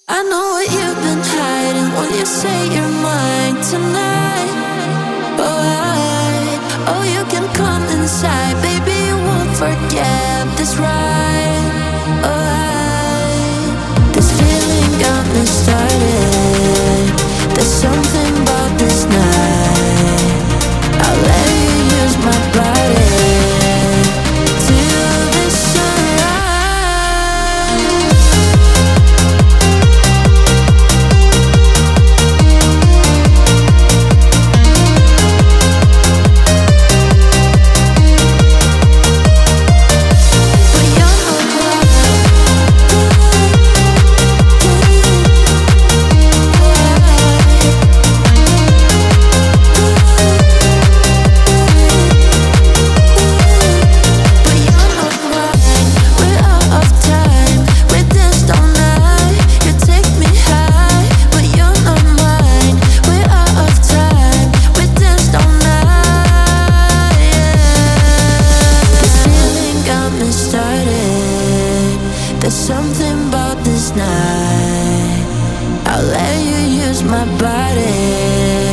I know what you've been hiding. Will you say you're mine tonight? Oh, you can come inside, baby. You won't forget this ride. This feeling got me started. There's something about this night. I'll let you use my body till the sunrise. There's something about this night. I'll let you use my body